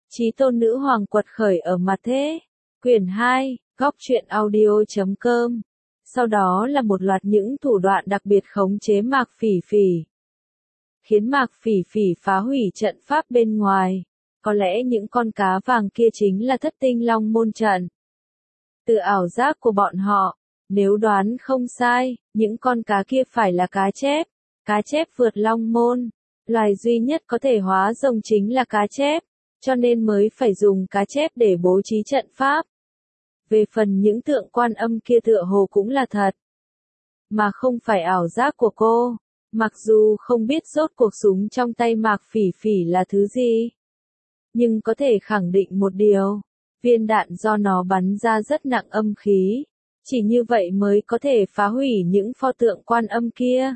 Chí tôn nữ hoàng quật khởi ở mặt thế. Quyển 2, góc truyện audio.com. Sau đó là một loạt những thủ đoạn đặc biệt khống chế Mạc Phỉ Phỉ. Khiến Mạc Phỉ Phỉ phá hủy trận pháp bên ngoài. Có lẽ những con cá vàng kia chính là thất tinh long môn trận. Từ ảo giác của bọn họ, nếu đoán không sai, những con cá kia phải là cá chép vượt long môn. Loài duy nhất có thể hóa rồng chính là cá chép, cho nên mới phải dùng cá chép để bố trí trận pháp. Về phần những tượng quan âm kia tựa hồ cũng là thật, mà không phải ảo giác của cô. Mặc dù không biết rốt cuộc súng trong tay Mạc Phỉ Phỉ là thứ gì, nhưng có thể khẳng định một điều, viên đạn do nó bắn ra rất nặng âm khí, chỉ như vậy mới có thể phá hủy những pho tượng quan âm kia.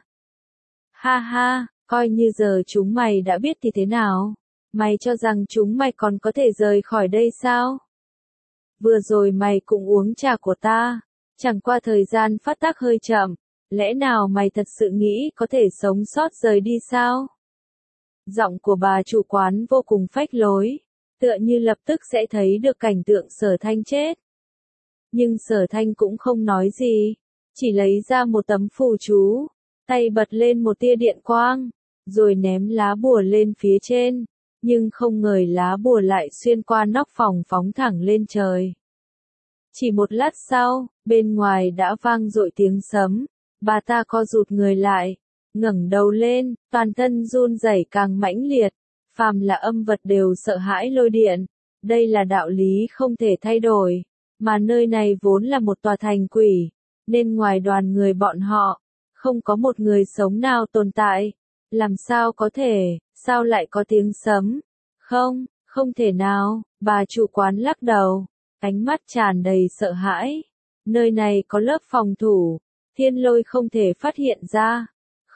Ha ha, coi như giờ chúng mày đã biết thì thế nào? Mày cho rằng chúng mày còn có thể rời khỏi đây sao? Vừa rồi mày cũng uống trà của ta, chẳng qua thời gian phát tác hơi chậm, lẽ nào mày thật sự nghĩ có thể sống sót rời đi sao? Giọng của bà chủ quán vô cùng phách lối, tựa như lập tức sẽ thấy được cảnh tượng Sở Thanh chết. Nhưng Sở Thanh cũng không nói gì, chỉ lấy ra một tấm phù chú, tay bật lên một tia điện quang, rồi ném lá bùa lên phía trên, nhưng không ngờ lá bùa lại xuyên qua nóc phòng phóng thẳng lên trời. Chỉ một lát sau, bên ngoài đã vang dội tiếng sấm, bà ta co rụt người lại, ngẩng đầu lên, toàn thân run rẩy càng mãnh liệt, phàm là âm vật đều sợ hãi lôi điện, đây là đạo lý không thể thay đổi, mà nơi này vốn là một tòa thành quỷ, nên ngoài đoàn người bọn họ, không có một người sống nào tồn tại, làm sao có thể, sao lại có tiếng sấm? Không, không thể nào, bà chủ quán lắc đầu, ánh mắt tràn đầy sợ hãi. Nơi này có lớp phòng thủ, thiên lôi không thể phát hiện ra.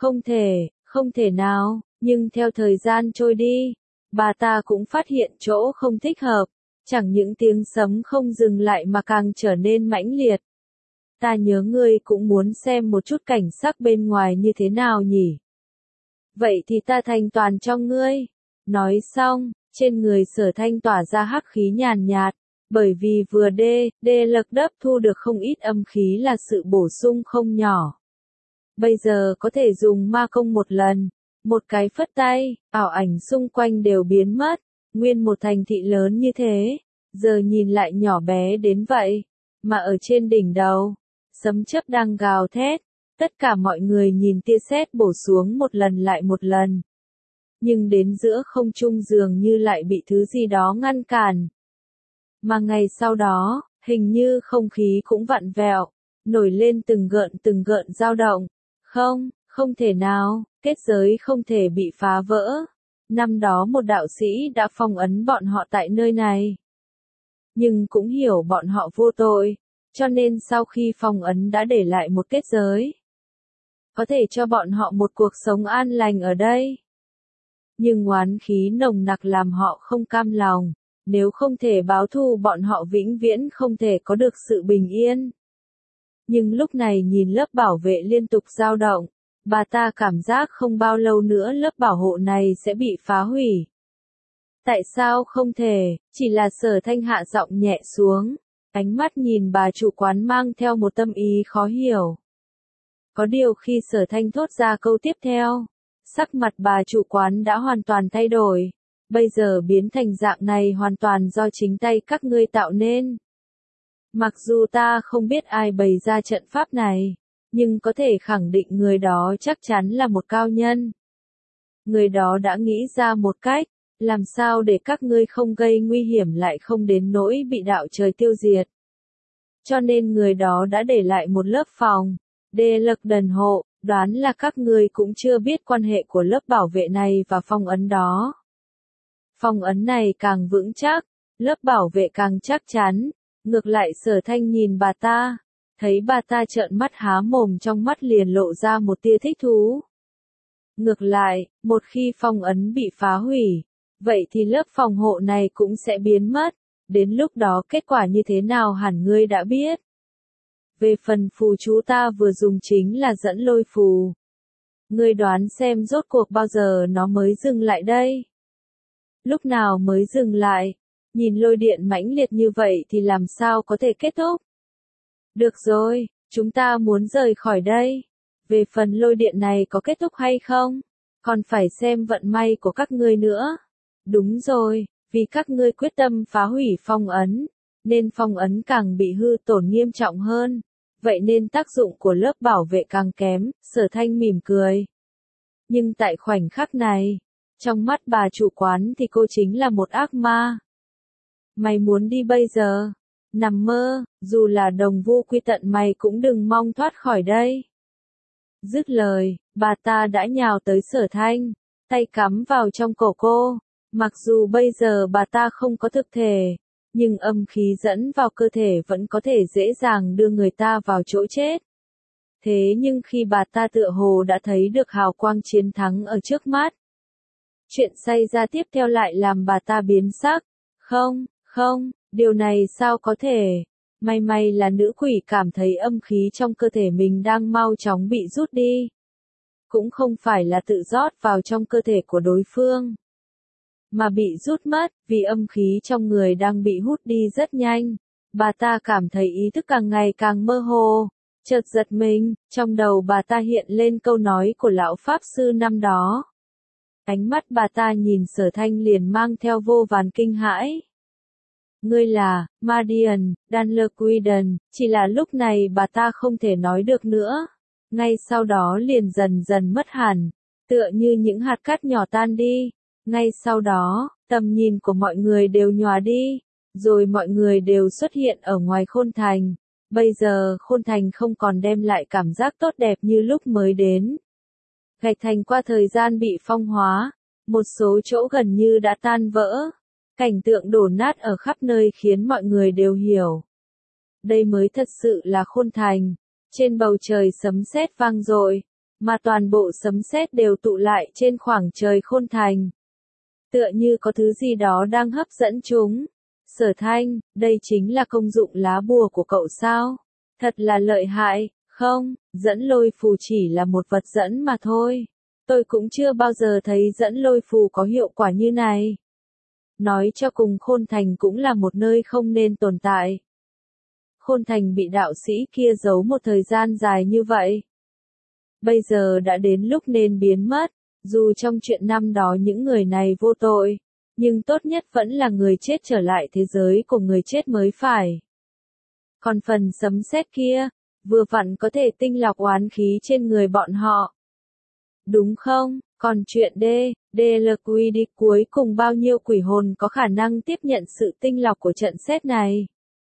Không thể nào, nhưng theo thời gian trôi đi, bà ta cũng phát hiện chỗ không thích hợp, chẳng những tiếng sấm không dừng lại mà càng trở nên mãnh liệt. Ta nhớ ngươi cũng muốn xem một chút cảnh sắc bên ngoài như thế nào nhỉ? Vậy thì ta thành toàn cho ngươi. Nói xong, trên người Sở Thanh tỏa ra hắc khí nhàn nhạt, bởi vì vừa đê lực đấp thu được không ít âm khí là sự bổ sung không nhỏ. Bây giờ có thể dùng ma công một lần, một cái phất tay, ảo ảnh xung quanh đều biến mất, nguyên một thành thị lớn như thế, giờ nhìn lại nhỏ bé đến vậy, mà ở trên đỉnh đầu, sấm chớp đang gào thét, tất cả mọi người nhìn tia sét bổ xuống một lần lại một lần. Nhưng đến giữa không trung dường như lại bị thứ gì đó ngăn cản. Mà ngày sau đó, hình như không khí cũng vặn vẹo, nổi lên từng gợn dao động. Không thể nào, kết giới không thể bị phá vỡ. Năm đó một đạo sĩ đã phong ấn bọn họ tại nơi này. Nhưng cũng hiểu bọn họ vô tội, cho nên sau khi phong ấn đã để lại một kết giới. Có thể cho bọn họ một cuộc sống an lành ở đây. Nhưng oán khí nồng nặc làm họ không cam lòng, nếu không thể báo thù bọn họ vĩnh viễn không thể có được sự bình yên. Nhưng lúc này nhìn lớp bảo vệ liên tục dao động, bà ta cảm giác không bao lâu nữa lớp bảo hộ này sẽ bị phá hủy. Tại sao không thể, chỉ là Sở Thanh hạ giọng nhẹ xuống, ánh mắt nhìn bà chủ quán mang theo một tâm ý khó hiểu. Có điều khi Sở Thanh thốt ra câu tiếp theo, sắc mặt bà chủ quán đã hoàn toàn thay đổi, bây giờ biến thành dạng này hoàn toàn do chính tay các ngươi tạo nên. Mặc dù ta không biết ai bày ra trận pháp này, nhưng có thể khẳng định người đó chắc chắn là một cao nhân. Người đó đã nghĩ ra một cách, làm sao để các ngươi không gây nguy hiểm lại không đến nỗi bị đạo trời tiêu diệt. Cho nên người đó đã để lại một lớp phòng, đê lực đần hộ, đoán là các ngươi cũng chưa biết quan hệ của lớp bảo vệ này và phong ấn đó. Phong ấn này càng vững chắc, lớp bảo vệ càng chắc chắn. Ngược lại Sở Thanh nhìn bà ta, thấy bà ta trợn mắt há mồm, trong mắt liền lộ ra một tia thích thú. Ngược lại, một khi phong ấn bị phá hủy, vậy thì lớp phòng hộ này cũng sẽ biến mất, đến lúc đó kết quả như thế nào hẳn ngươi đã biết. Về phần phù chú ta vừa dùng chính là dẫn lôi phù. Ngươi đoán xem rốt cuộc bao giờ nó mới dừng lại đây? Lúc nào mới dừng lại? Nhìn lôi điện mãnh liệt như vậy thì làm sao có thể kết thúc? Được rồi, chúng ta muốn rời khỏi đây. Về phần lôi điện này có kết thúc hay không? Còn phải xem vận may của các ngươi nữa. Đúng rồi, vì các ngươi quyết tâm phá hủy phong ấn, nên phong ấn càng bị hư tổn nghiêm trọng hơn. Vậy nên tác dụng của lớp bảo vệ càng kém, Sở Thanh mỉm cười. Nhưng tại khoảnh khắc này, trong mắt bà chủ quán thì cô chính là một ác ma. Mày muốn đi bây giờ? Nằm mơ, dù là đồng vu quy tận mày cũng đừng mong thoát khỏi đây. Dứt lời, bà ta đã nhào tới Sở Thanh, tay cắm vào trong cổ cô. Mặc dù bây giờ bà ta không có thực thể, nhưng âm khí dẫn vào cơ thể vẫn có thể dễ dàng đưa người ta vào chỗ chết. Thế nhưng khi bà ta tựa hồ đã thấy được hào quang chiến thắng ở trước mắt, chuyện xảy ra tiếp theo lại làm bà ta biến sắc. Không, điều này sao có thể? May là nữ quỷ cảm thấy âm khí trong cơ thể mình đang mau chóng bị rút đi. Cũng không phải là tự rót vào trong cơ thể của đối phương, mà bị rút mất, vì âm khí trong người đang bị hút đi rất nhanh. Bà ta cảm thấy ý thức càng ngày càng mơ hồ, chợt giật mình, trong đầu bà ta hiện lên câu nói của lão Pháp Sư năm đó. Ánh mắt bà ta nhìn Sở Thanh liền mang theo vô vàn kinh hãi. Ngươi là, Madian, Danlerquiden, chỉ là lúc này bà ta không thể nói được nữa. Ngay sau đó liền dần dần mất hẳn, tựa như những hạt cát nhỏ tan đi. Ngay sau đó, tầm nhìn của mọi người đều nhòa đi, rồi mọi người đều xuất hiện ở ngoài Khôn Thành. Bây giờ Khôn Thành không còn đem lại cảm giác tốt đẹp như lúc mới đến. Gạch thành qua thời gian bị phong hóa, một số chỗ gần như đã tan vỡ. Cảnh tượng đổ nát ở khắp nơi khiến mọi người đều hiểu. Đây mới thật sự là Khôn Thành. Trên bầu trời sấm sét vang dội, mà toàn bộ sấm sét đều tụ lại trên khoảng trời Khôn Thành. Tựa như có thứ gì đó đang hấp dẫn chúng. Sở Thanh, đây chính là công dụng lá bùa của cậu sao? Thật là lợi hại, không, dẫn lôi phù chỉ là một vật dẫn mà thôi. Tôi cũng chưa bao giờ thấy dẫn lôi phù có hiệu quả như này. Nói cho cùng Khôn Thành cũng là một nơi không nên tồn tại. Khôn Thành bị đạo sĩ kia giấu một thời gian dài như vậy. Bây giờ đã đến lúc nên biến mất, dù trong chuyện năm đó những người này vô tội, nhưng tốt nhất vẫn là người chết trở lại thế giới của người chết mới phải. Còn phần sấm sét kia, vừa vặn có thể tinh lọc oán khí trên người bọn họ. Đúng không? Còn chuyện DLQD cuối cùng bao nhiêu quỷ hồn có khả năng tiếp nhận sự tinh lọc của trận sét này?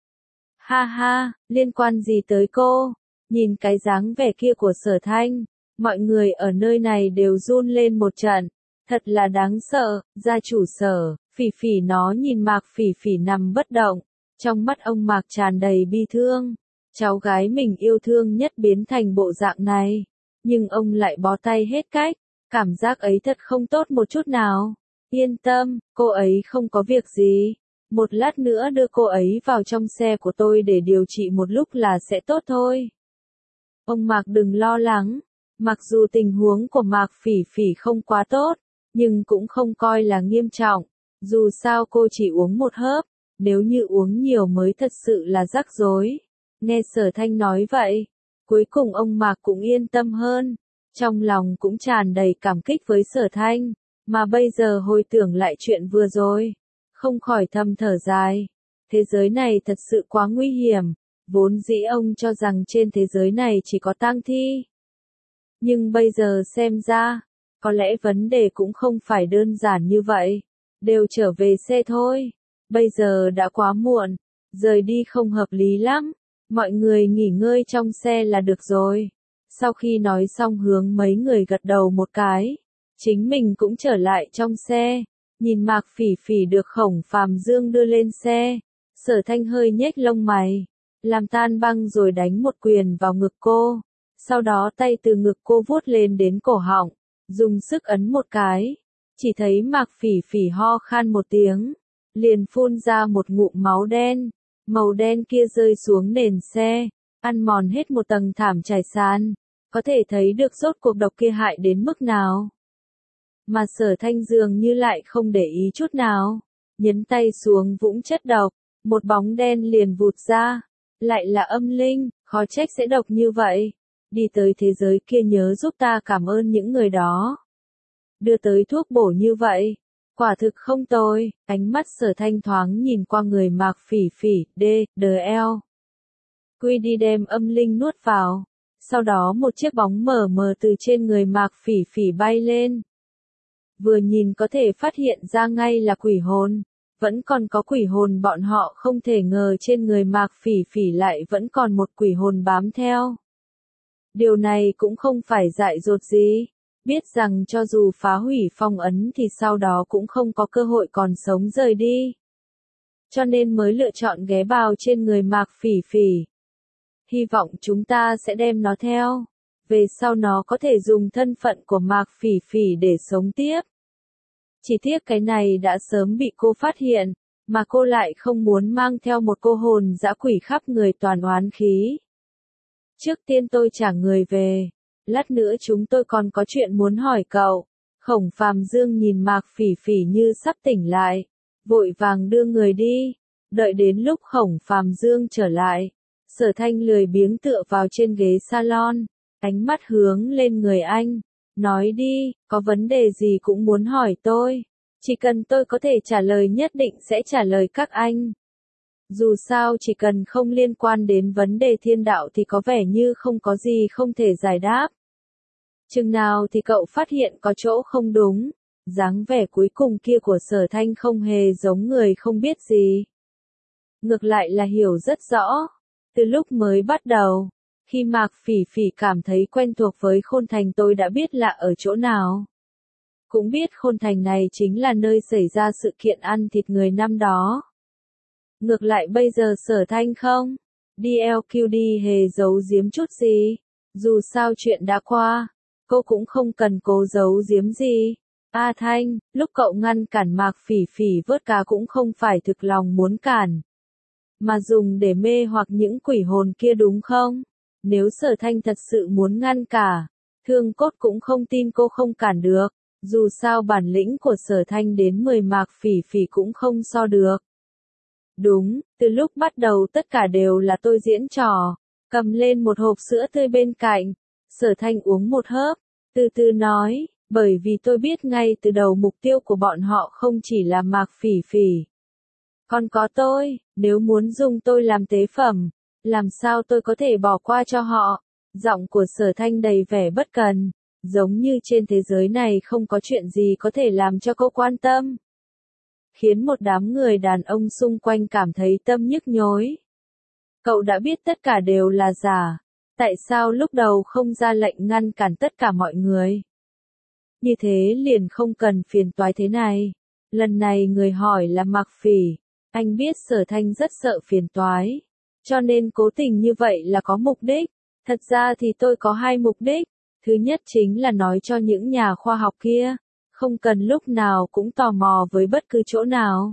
Ha ha, liên quan gì tới cô? Nhìn cái dáng vẻ kia của Sở Thanh, mọi người ở nơi này đều run lên một trận. Thật là đáng sợ, gia chủ Sở, Phỉ Phỉ nó nhìn Mạc Phỉ Phỉ nằm bất động. Trong mắt ông Mạc tràn đầy bi thương. Cháu gái mình yêu thương nhất biến thành bộ dạng này. Nhưng ông lại bó tay hết cách. Cảm giác ấy thật không tốt một chút nào. Yên tâm, cô ấy không có việc gì. Một lát nữa đưa cô ấy vào trong xe của tôi để điều trị một lúc là sẽ tốt thôi. Ông Mạc đừng lo lắng. Mặc dù tình huống của Mạc Phỉ Phỉ không quá tốt, nhưng cũng không coi là nghiêm trọng. Dù sao cô chỉ uống một hớp, nếu như uống nhiều mới thật sự là rắc rối. Nghe Sở Thanh nói vậy, cuối cùng ông Mạc cũng yên tâm hơn. Trong lòng cũng tràn đầy cảm kích với Sở Thanh, mà bây giờ hồi tưởng lại chuyện vừa rồi, không khỏi thầm thở dài. Thế giới này thật sự quá nguy hiểm, vốn dĩ ông cho rằng trên thế giới này chỉ có tang thi. Nhưng bây giờ xem ra, có lẽ vấn đề cũng không phải đơn giản như vậy. Đều trở về xe thôi. Bây giờ đã quá muộn, rời đi không hợp lý lắm. Mọi người nghỉ ngơi trong xe là được rồi. Sau khi nói xong hướng mấy người gật đầu một cái, chính mình cũng trở lại trong xe. Nhìn Mạc Phỉ Phỉ được Khổng Phàm Dương đưa lên xe, Sở Thanh hơi nhếch lông mày, làm tan băng rồi đánh một quyền vào ngực cô. Sau đó tay từ ngực cô vuốt lên đến cổ họng, dùng sức ấn một cái. Chỉ thấy Mạc Phỉ Phỉ ho khan một tiếng, liền phun ra một ngụm máu đen. Màu đen kia rơi xuống nền xe, ăn mòn hết một tầng thảm trải sàn. Có thể thấy được rốt cuộc độc kia hại đến mức nào. Mà Sở Thanh dường như lại không để ý chút nào. nhấn tay xuống vũng chất độc, một bóng đen liền vụt ra. Lại là âm linh, khó trách sẽ độc như vậy. Đi tới thế giới kia nhớ giúp ta cảm ơn những người đó. Đưa tới thuốc bổ như vậy. Quả thực không tồi, ánh mắt Sở Thanh thoáng nhìn qua người Mạc Phỉ Phỉ, D.L. Quy đi đem âm linh nuốt vào. Sau đó một chiếc bóng mờ mờ từ trên người Mạc Phỉ Phỉ bay lên. Vừa nhìn có thể phát hiện ra ngay là quỷ hồn. Vẫn còn có quỷ hồn, bọn họ không thể ngờ trên người Mạc Phỉ Phỉ lại vẫn còn một quỷ hồn bám theo. Điều này cũng không phải dại dột gì. Biết rằng cho dù phá hủy phong ấn thì sau đó cũng không có cơ hội còn sống rời đi. Cho nên mới lựa chọn ghé vào trên người Mạc Phỉ Phỉ. Hy vọng chúng ta sẽ đem nó theo. Về sau nó có thể dùng thân phận của Mạc Phỉ Phỉ để sống tiếp. Chỉ tiếc cái này đã sớm bị cô phát hiện, mà cô lại không muốn mang theo một cô hồn dã quỷ khắp người toàn oán khí. Trước tiên tôi trả người về, lát nữa chúng tôi còn có chuyện muốn hỏi cậu. Khổng Phàm Dương nhìn Mạc Phỉ Phỉ như sắp tỉnh lại, vội vàng đưa người đi. Đợi đến lúc Khổng Phàm Dương trở lại, Sở Thanh lười biếng tựa vào trên ghế salon, ánh mắt hướng lên người anh. Nói đi, có vấn đề gì cũng muốn hỏi tôi. Chỉ cần tôi có thể trả lời nhất định sẽ trả lời các anh. Dù sao chỉ cần không liên quan đến vấn đề thiên đạo thì có vẻ như không có gì không thể giải đáp. Chừng nào thì cậu phát hiện có chỗ không đúng, dáng vẻ cuối cùng kia của Sở Thanh không hề giống người không biết gì. Ngược lại là hiểu rất rõ. Từ lúc mới bắt đầu, khi Mạc Phỉ Phỉ cảm thấy quen thuộc với Khôn Thành tôi đã biết là ở chỗ nào. Cũng biết Khôn Thành này chính là nơi xảy ra sự kiện ăn thịt người năm đó. Ngược lại bây giờ Sở Thanh không, DLQD hề giấu giếm chút gì. Dù sao chuyện đã qua, cô cũng không cần cố giấu giếm gì. A Thanh, lúc cậu ngăn cản Mạc Phỉ Phỉ vớt cá cũng không phải thực lòng muốn cản, mà dùng để mê hoặc những quỷ hồn kia đúng không? Nếu Sở Thanh thật sự muốn ngăn cả, Thương Cốt cũng không tin cô không cản được. Dù sao bản lĩnh của Sở Thanh đến 10 Mạc Phỉ Phỉ cũng không so được. Đúng, từ lúc bắt đầu tất cả đều là tôi diễn trò. Cầm lên một hộp sữa tươi bên cạnh, Sở Thanh uống một hớp, từ từ nói, bởi vì tôi biết ngay từ đầu mục tiêu của bọn họ không chỉ là Mạc Phỉ Phỉ. Còn có tôi, nếu muốn dùng tôi làm tế phẩm, làm sao tôi có thể bỏ qua cho họ? Giọng của Sở Thanh đầy vẻ bất cần, giống như trên thế giới này không có chuyện gì có thể làm cho cô quan tâm. Khiến một đám người đàn ông xung quanh cảm thấy tâm nhức nhối. Cậu đã biết tất cả đều là giả, tại sao lúc đầu không ra lệnh ngăn cản tất cả mọi người? Như thế liền không cần phiền toái thế này. Lần này người hỏi là Mạc Phỉ, anh biết Sở Thanh rất sợ phiền toái, cho nên cố tình như vậy là có mục đích. Thật ra thì tôi có hai mục đích. Thứ nhất chính là nói cho những nhà khoa học kia, không cần lúc nào cũng tò mò với bất cứ chỗ nào.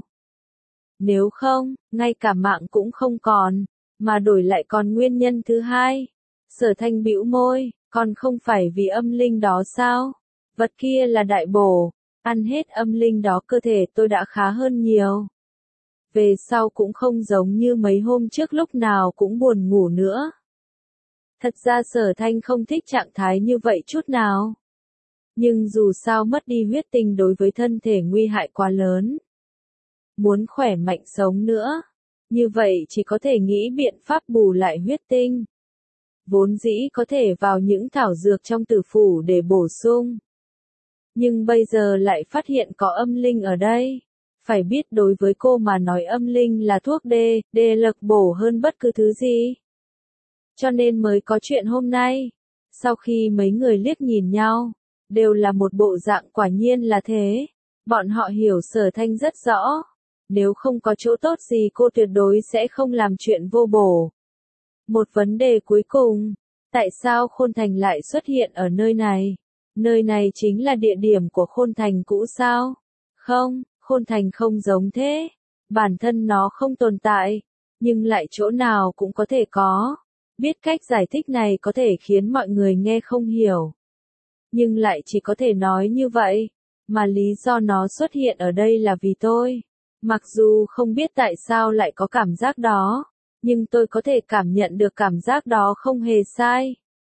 Nếu không, ngay cả mạng cũng không còn, mà đổi lại còn nguyên nhân thứ hai. Sở Thanh bĩu môi, còn không phải vì âm linh đó sao? Vật kia là đại bổ, ăn hết âm linh đó cơ thể tôi đã khá hơn nhiều. Về sau cũng không giống như mấy hôm trước lúc nào cũng buồn ngủ nữa. Thật ra Sở Thanh không thích trạng thái như vậy chút nào. Nhưng dù sao mất đi huyết tinh đối với thân thể nguy hại quá lớn. Muốn khỏe mạnh sống nữa, như vậy chỉ có thể nghĩ biện pháp bù lại huyết tinh. Vốn dĩ có thể vào những thảo dược trong tử phủ để bổ sung. Nhưng bây giờ lại phát hiện có âm linh ở đây. Phải biết đối với cô mà nói âm linh là thuốc lực bổ hơn bất cứ thứ gì. Cho nên mới có chuyện hôm nay. Sau khi mấy người liếc nhìn nhau, đều là một bộ dạng quả nhiên là thế. Bọn họ hiểu Sở Thanh rất rõ. Nếu không có chỗ tốt gì cô tuyệt đối sẽ không làm chuyện vô bổ. Một vấn đề cuối cùng, tại sao Khôn Thành lại xuất hiện ở nơi này? Nơi này chính là địa điểm của Khôn Thành cũ sao? Không, Khôn Thành không giống thế. Bản thân nó không tồn tại, nhưng lại chỗ nào cũng có thể có. Biết cách giải thích này có thể khiến mọi người nghe không hiểu. Nhưng lại chỉ có thể nói như vậy, mà lý do nó xuất hiện ở đây là vì tôi. Mặc dù không biết tại sao lại có cảm giác đó, nhưng tôi có thể cảm nhận được cảm giác đó không hề sai.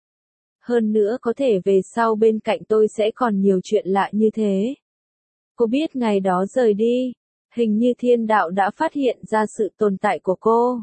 Hơn nữa có thể về sau bên cạnh tôi sẽ còn nhiều chuyện lạ như thế. Cô biết ngày đó rời đi, hình như thiên đạo đã phát hiện ra sự tồn tại của cô.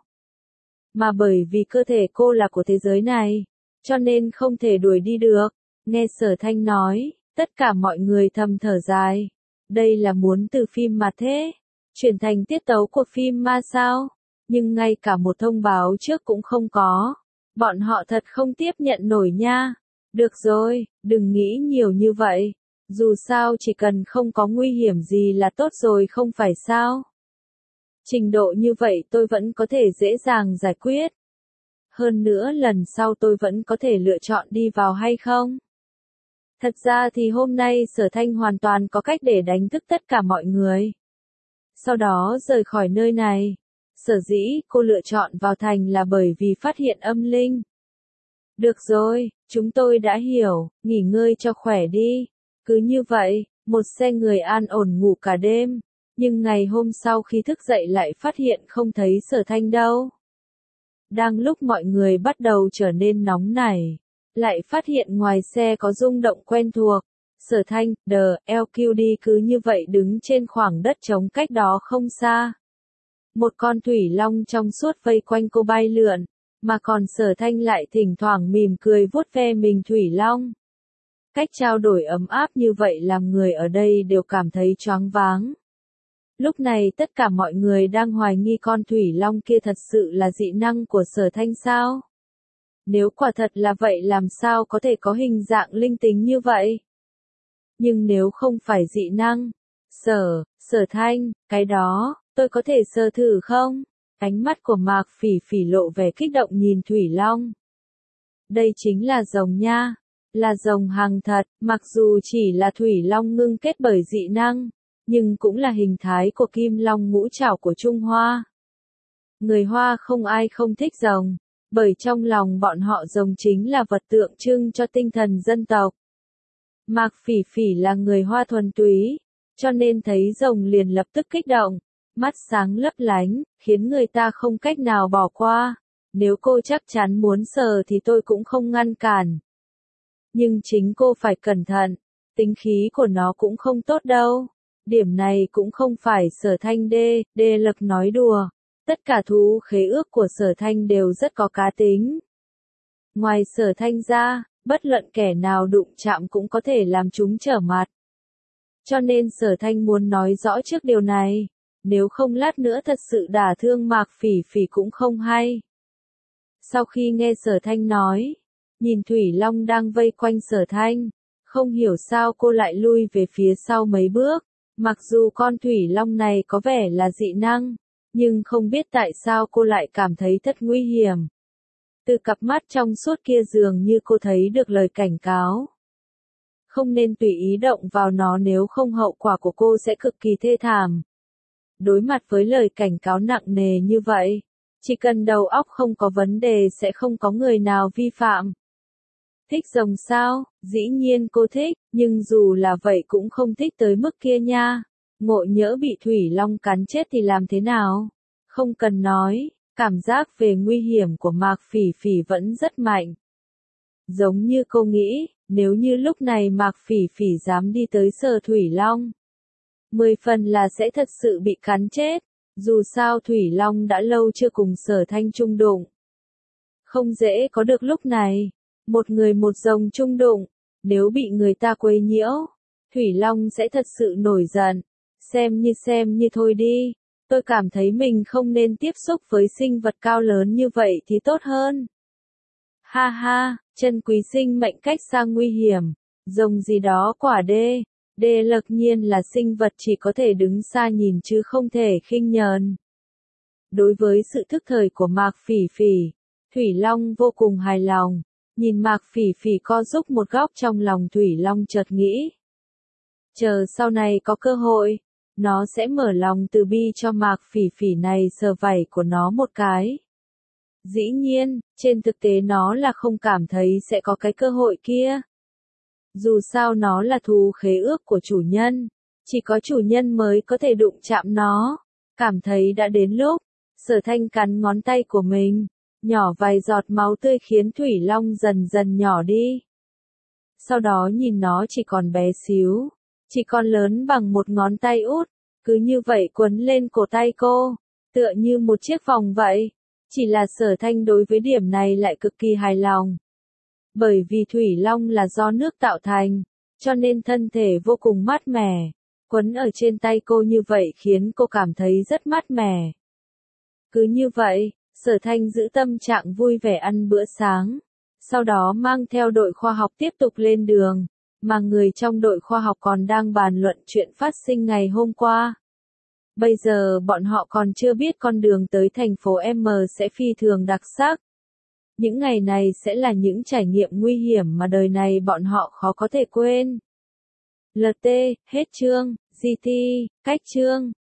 Mà bởi vì cơ thể cô là của thế giới này, cho nên không thể đuổi đi được. Nghe Sở Thanh nói, tất cả mọi người thầm thở dài. Đây là muốn từ phim mà thế, chuyển thành tiết tấu của phim ma sao? Nhưng ngay cả một thông báo trước cũng không có. Bọn họ thật không tiếp nhận nổi nha. Được rồi, đừng nghĩ nhiều như vậy. Dù sao chỉ cần không có nguy hiểm gì là tốt rồi không phải sao? Trình độ như vậy tôi vẫn có thể dễ dàng giải quyết. Hơn nữa lần sau tôi vẫn có thể lựa chọn đi vào hay không? Thật ra thì hôm nay Sở Thanh hoàn toàn có cách để đánh thức tất cả mọi người. Sau đó rời khỏi nơi này. Sở dĩ cô lựa chọn vào thành là bởi vì phát hiện âm linh. Được rồi, chúng tôi đã hiểu, nghỉ ngơi cho khỏe đi. Cứ như vậy, một xe người an ổn ngủ cả đêm. Nhưng ngày hôm sau khi thức dậy lại phát hiện không thấy Sở Thanh đâu. Đang lúc mọi người bắt đầu trở nên nóng nảy, lại phát hiện ngoài xe có rung động quen thuộc. Sở Thanh, LQD cứ như vậy đứng trên khoảng đất trống cách đó không xa. Một con thủy long trong suốt vây quanh cô bay lượn, mà còn Sở Thanh lại thỉnh thoảng mỉm cười vuốt ve mình thủy long. Cách trao đổi ấm áp như vậy làm người ở đây đều cảm thấy choáng váng. Lúc này tất cả mọi người đang hoài nghi con thủy long kia thật sự là dị năng của Sở Thanh sao? Nếu quả thật là vậy làm sao có thể có hình dạng linh tính như vậy? Nhưng nếu không phải dị năng, Sở Thanh, cái đó, tôi có thể sờ thử không? Ánh mắt của Mạc Phỉ Phỉ lộ vẻ kích động nhìn thủy long. Đây chính là rồng nha, là rồng hàng thật, mặc dù chỉ là thủy long ngưng kết bởi dị năng, nhưng cũng là hình thái của kim long ngũ trảo của Trung Hoa. Người Hoa không ai không thích rồng, bởi trong lòng bọn họ rồng chính là vật tượng trưng cho tinh thần dân tộc. Mạc Phỉ Phỉ là người Hoa thuần túy, cho nên thấy rồng liền lập tức kích động, mắt sáng lấp lánh, khiến người ta không cách nào bỏ qua. Nếu cô chắc chắn muốn sờ thì tôi cũng không ngăn cản. Nhưng chính cô phải cẩn thận, tính khí của nó cũng không tốt đâu. Điểm này cũng không phải Sở Thanh đê lực nói đùa. Tất cả thú khế ước của Sở Thanh đều rất có cá tính. Ngoài Sở Thanh ra, bất luận kẻ nào đụng chạm cũng có thể làm chúng trở mặt. Cho nên Sở Thanh muốn nói rõ trước điều này, nếu không lát nữa thật sự đả thương Mạc Phỉ Phỉ cũng không hay. Sau khi nghe Sở Thanh nói, nhìn Thủy Long đang vây quanh Sở Thanh, không hiểu sao cô lại lui về phía sau mấy bước, mặc dù con Thủy Long này có vẻ là dị năng, nhưng không biết tại sao cô lại cảm thấy thật nguy hiểm. Từ cặp mắt trong suốt kia dường như cô thấy được lời cảnh cáo. Không nên tùy ý động vào nó nếu không hậu quả của cô sẽ cực kỳ thê thảm. Đối mặt với lời cảnh cáo nặng nề như vậy, chỉ cần đầu óc không có vấn đề sẽ không có người nào vi phạm. Thích rồng sao? Dĩ nhiên cô thích, nhưng dù là vậy cũng không thích tới mức kia nha. Ngộ nhỡ bị Thủy Long cắn chết thì làm thế nào? Không cần nói, cảm giác về nguy hiểm của Mạc Phỉ Phỉ vẫn rất mạnh. Giống như cô nghĩ, nếu như lúc này Mạc Phỉ Phỉ dám đi tới sờ Thủy Long, 10 phần là sẽ thật sự bị cắn chết. Dù sao Thủy Long đã lâu chưa cùng Sở Thanh chung đụng. Không dễ có được lúc này. Một người một rồng chung đụng, nếu bị người ta quấy nhiễu, Thủy Long sẽ thật sự nổi giận. Xem như thôi đi, tôi cảm thấy mình không nên tiếp xúc với sinh vật cao lớn như vậy thì tốt hơn. Ha ha, chân quý sinh mệnh cách xa nguy hiểm, rồng gì đó quả đê lực nhiên là sinh vật chỉ có thể đứng xa nhìn chứ không thể khinh nhờn. Đối với sự thức thời của Mạc Phỉ Phỉ, Thủy Long vô cùng hài lòng. Nhìn Mạc Phỉ Phỉ co giúp một góc trong lòng Thủy Long chợt nghĩ. Chờ sau này có cơ hội, nó sẽ mở lòng từ bi cho Mạc Phỉ Phỉ này sờ vảy của nó một cái. Dĩ nhiên, trên thực tế nó là không cảm thấy sẽ có cái cơ hội kia. Dù sao nó là thú khế ước của chủ nhân, chỉ có chủ nhân mới có thể đụng chạm nó. Cảm thấy đã đến lúc, Sở Thanh cắn ngón tay của mình, nhỏ vài giọt máu tươi khiến Thủy Long dần dần nhỏ đi. Sau đó nhìn nó chỉ còn bé xíu, chỉ còn lớn bằng một ngón tay út, cứ như vậy quấn lên cổ tay cô, tựa như một chiếc vòng vậy. Chỉ là Sở Thanh đối với điểm này lại cực kỳ hài lòng. Bởi vì Thủy Long là do nước tạo thành, cho nên thân thể vô cùng mát mẻ. Quấn ở trên tay cô như vậy khiến cô cảm thấy rất mát mẻ. Cứ như vậy, Sở Thanh giữ tâm trạng vui vẻ ăn bữa sáng. Sau đó mang theo đội khoa học tiếp tục lên đường, mà người trong đội khoa học còn đang bàn luận chuyện phát sinh ngày hôm qua. Bây giờ bọn họ còn chưa biết con đường tới thành phố M sẽ phi thường đặc sắc. Những ngày này sẽ là những trải nghiệm nguy hiểm mà đời này bọn họ khó có thể quên. LT, hết chương, GT, cách chương.